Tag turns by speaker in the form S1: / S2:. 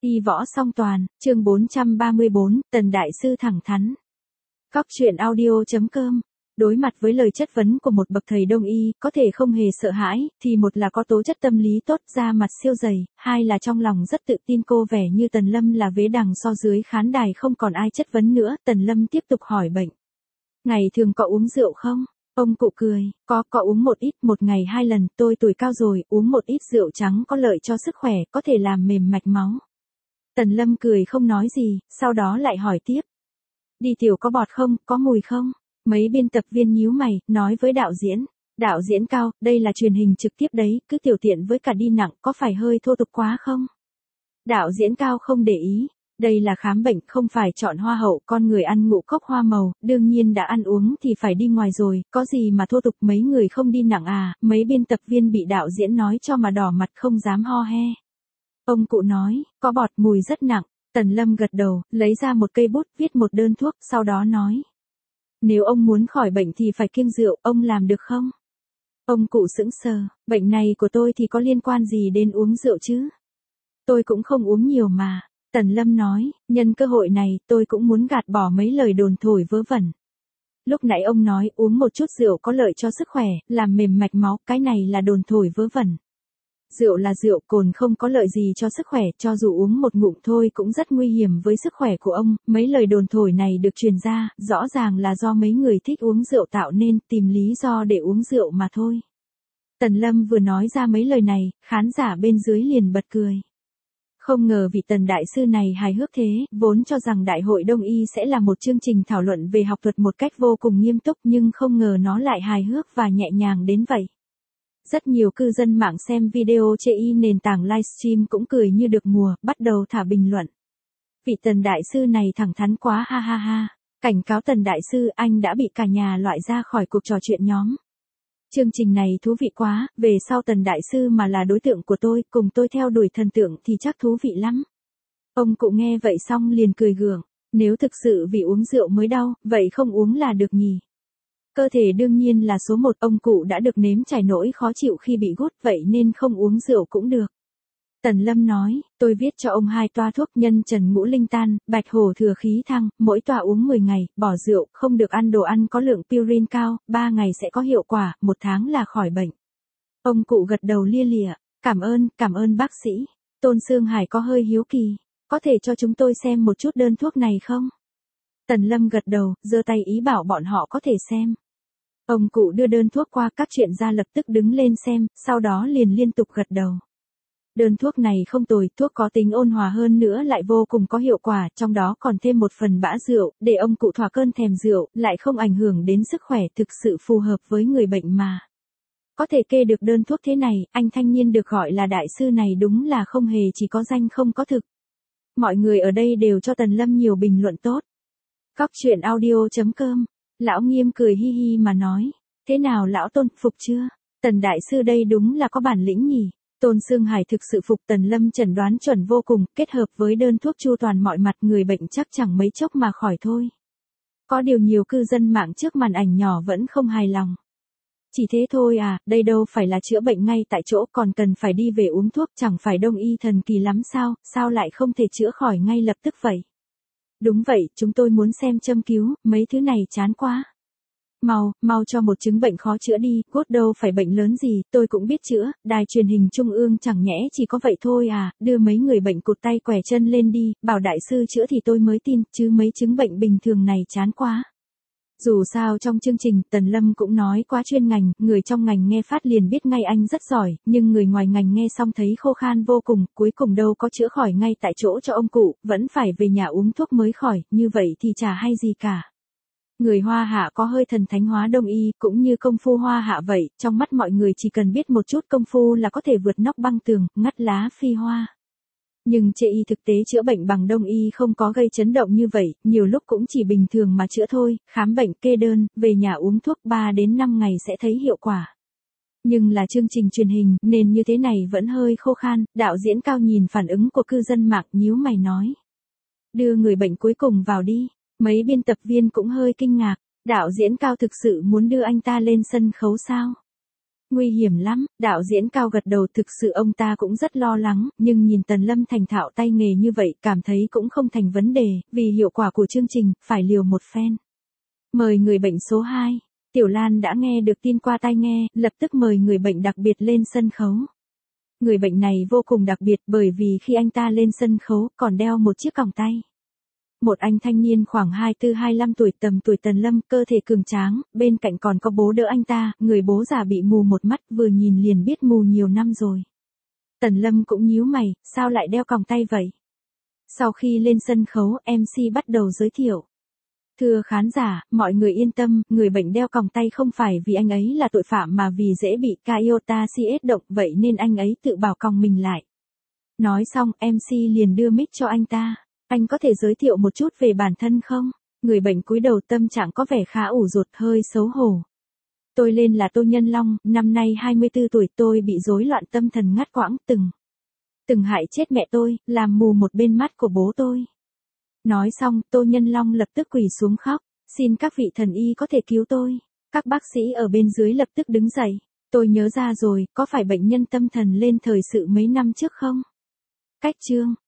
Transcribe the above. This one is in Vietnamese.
S1: Y võ song toàn, chương 434, Tần Đại Sư thẳng thắn. Cóc truyện audio.com. Đối mặt với lời chất vấn của một bậc thầy đông y, có thể không hề sợ hãi, thì một là có tố chất tâm lý tốt, da mặt siêu dày, hai là trong lòng rất tự tin. Cô vẻ như Tần Lâm là vế đằng so dưới khán đài không còn ai chất vấn nữa. Tần Lâm tiếp tục hỏi bệnh. Ngày thường có uống rượu không? Ông cụ cười, có uống một ít, một ngày 2 lần, tôi tuổi cao rồi, uống một ít rượu trắng có lợi cho sức khỏe, có thể làm mềm mạch máu. Tần Lâm cười không nói gì, sau đó lại hỏi tiếp. Đi tiểu có bọt không, có mùi không? Mấy biên tập viên nhíu mày, nói với đạo diễn. Đạo diễn Cao, đây là truyền hình trực tiếp đấy, cứ tiểu tiện với cả đi nặng, có phải hơi thô tục quá không? Đạo diễn Cao không để ý. Đây là khám bệnh, không phải chọn hoa hậu, con người ăn ngũ cốc hoa màu, đương nhiên đã ăn uống thì phải đi ngoài rồi, có gì mà thô tục, mấy người không đi nặng à? Mấy biên tập viên bị đạo diễn nói cho mà đỏ mặt không dám ho he. Ông cụ nói, có bọt, mùi rất nặng. Tần Lâm gật đầu, lấy ra một cây bút, viết một đơn thuốc, sau đó nói. Nếu ông muốn khỏi bệnh thì phải kiêng rượu, ông làm được không? Ông cụ sững sờ, bệnh này của tôi thì có liên quan gì đến uống rượu chứ? Tôi cũng không uống nhiều mà. Tần Lâm nói, nhân cơ hội này, tôi cũng muốn gạt bỏ mấy lời đồn thổi vớ vẩn. Lúc nãy ông nói uống một chút rượu có lợi cho sức khỏe, làm mềm mạch máu, cái này là đồn thổi vớ vẩn. Rượu là rượu, cồn không có lợi gì cho sức khỏe, cho dù uống một ngụm thôi cũng rất nguy hiểm với sức khỏe của ông. Mấy lời đồn thổi này được truyền ra, rõ ràng là do mấy người thích uống rượu tạo nên, tìm lý do để uống rượu mà thôi. Tần Lâm vừa nói ra mấy lời này, khán giả bên dưới liền bật cười. Không ngờ vị Tần Đại Sư này hài hước thế, vốn cho rằng Đại hội Đông Y sẽ là một chương trình thảo luận về học thuật một cách vô cùng nghiêm túc, nhưng không ngờ nó lại hài hước và nhẹ nhàng đến vậy. Rất nhiều cư dân mạng xem video trên nền tảng livestream cũng cười như được mùa, bắt đầu thả bình luận. Vị Tần Đại Sư này thẳng thắn quá ha ha ha. Cảnh cáo Tần Đại Sư, anh đã bị cả nhà loại ra khỏi cuộc trò chuyện nhóm. Chương trình này thú vị quá, về sau Tần Đại Sư mà là đối tượng của tôi, cùng tôi theo đuổi thần tượng thì chắc thú vị lắm. Ông cụ nghe vậy xong liền cười gượng, nếu thực sự vì uống rượu mới đau, vậy không uống là được nhỉ? Cơ thể đương nhiên là số 1, ông cụ đã được nếm trải nỗi khó chịu khi bị gút, vậy nên không uống rượu cũng được. Tần Lâm nói, tôi viết cho ông 2 toa thuốc nhân trần ngũ linh tan, bạch hổ thừa khí thăng, mỗi toa uống 10 ngày, bỏ rượu, không được ăn đồ ăn có lượng purine cao, 3 ngày sẽ có hiệu quả, 1 tháng là khỏi bệnh. Ông cụ gật đầu lia lịa, cảm ơn bác sĩ. Tôn Sương Hải có hơi hiếu kỳ, có thể cho chúng tôi xem một chút đơn thuốc này không? Tần Lâm gật đầu, giơ tay ý bảo bọn họ có thể xem. Ông cụ đưa đơn thuốc qua, các chuyên gia lập tức đứng lên xem, sau đó liền liên tục gật đầu. Đơn thuốc này không tồi, thuốc có tính ôn hòa hơn nữa lại vô cùng có hiệu quả, trong đó còn thêm một phần bã rượu, để ông cụ thỏa cơn thèm rượu, lại không ảnh hưởng đến sức khỏe, thực sự phù hợp với người bệnh mà. Có thể kê được đơn thuốc thế này, anh thanh niên được gọi là Đại Sư này đúng là không hề chỉ có danh không có thực. Mọi người ở đây đều cho Tần Lâm nhiều bình luận tốt. Cóc truyện audio.com. Lão Nghiêm cười hi hi mà nói, thế nào lão Tôn, phục chưa? Tần Đại Sư đây đúng là có bản lĩnh nhỉ. Tôn Sương Hải thực sự phục. Tần Lâm chẩn đoán chuẩn vô cùng, kết hợp với đơn thuốc chu toàn mọi mặt, người bệnh chắc chẳng mấy chốc mà khỏi thôi. Có điều nhiều cư dân mạng trước màn ảnh nhỏ vẫn không hài lòng. Chỉ thế thôi à, đây đâu phải là chữa bệnh ngay tại chỗ, còn cần phải đi về uống thuốc, chẳng phải đông y thần kỳ lắm sao lại không thể chữa khỏi ngay lập tức vậy? Đúng vậy, chúng tôi muốn xem châm cứu, mấy thứ này chán quá. Mau cho một chứng bệnh khó chữa đi, cốt đâu phải bệnh lớn gì, tôi cũng biết chữa, đài truyền hình trung ương chẳng nhẽ chỉ có vậy thôi à, đưa mấy người bệnh cụt tay quẻ chân lên đi, bảo Đại Sư chữa thì tôi mới tin, chứ mấy chứng bệnh bình thường này chán quá. Dù sao trong chương trình, Tần Lâm cũng nói quá chuyên ngành, người trong ngành nghe phát liền biết ngay anh rất giỏi, nhưng người ngoài ngành nghe xong thấy khô khan vô cùng, cuối cùng đâu có chữa khỏi ngay tại chỗ cho ông cụ, vẫn phải về nhà uống thuốc mới khỏi, như vậy thì chả hay gì cả. Người Hoa Hạ có hơi thần thánh hóa Đông y, cũng như công phu Hoa Hạ vậy, trong mắt mọi người chỉ cần biết một chút công phu là có thể vượt nóc băng tường, ngắt lá phi hoa. Nhưng chê y thực tế chữa bệnh bằng Đông y không có gây chấn động như vậy, nhiều lúc cũng chỉ bình thường mà chữa thôi, khám bệnh kê đơn, về nhà uống thuốc 3 đến 5 ngày sẽ thấy hiệu quả. Nhưng là chương trình truyền hình, nên như thế này vẫn hơi khô khan, đạo diễn Cao nhìn phản ứng của cư dân mạng nhíu mày nói. Đưa người bệnh cuối cùng vào đi, mấy biên tập viên cũng hơi kinh ngạc, đạo diễn Cao thực sự muốn đưa anh ta lên sân khấu sao? Nguy hiểm lắm, đạo diễn Cao gật đầu, thực sự ông ta cũng rất lo lắng, nhưng nhìn Tần Lâm thành thạo tay nghề như vậy cảm thấy cũng không thành vấn đề, vì hiệu quả của chương trình, phải liều một phen. Mời người bệnh số 2. Tiểu Lan đã nghe được tin qua tai nghe, lập tức mời người bệnh đặc biệt lên sân khấu. Người bệnh này vô cùng đặc biệt bởi vì khi anh ta lên sân khấu còn đeo một chiếc còng tay. Một anh thanh niên khoảng 24-25 tuổi, tầm tuổi Tần Lâm, cơ thể cường tráng, bên cạnh còn có bố đỡ anh ta, người bố già bị mù một mắt, vừa nhìn liền biết mù nhiều năm rồi. Tần Lâm cũng nhíu mày, sao lại đeo còng tay vậy? Sau khi lên sân khấu, MC bắt đầu giới thiệu. Thưa khán giả, mọi người yên tâm, người bệnh đeo còng tay không phải vì anh ấy là tội phạm mà vì dễ bị Iota CS động, vậy nên anh ấy tự bảo còng mình lại. Nói xong, MC liền đưa mic cho anh ta. Anh có thể giới thiệu một chút về bản thân không? Người bệnh cúi đầu, tâm trạng có vẻ khá ủ rột, hơi xấu hổ. Tôi tên là Tô Nhân Long, năm nay 24 tuổi, tôi bị rối loạn tâm thần ngắt quãng, từng hại chết mẹ tôi, làm mù một bên mắt của bố tôi. Nói xong, Tô Nhân Long lập tức quỳ xuống khóc, xin các vị thần y có thể cứu tôi. Các bác sĩ ở bên dưới lập tức đứng dậy. Tôi nhớ ra rồi, có phải bệnh nhân tâm thần lên thời sự mấy năm trước không? Cách chương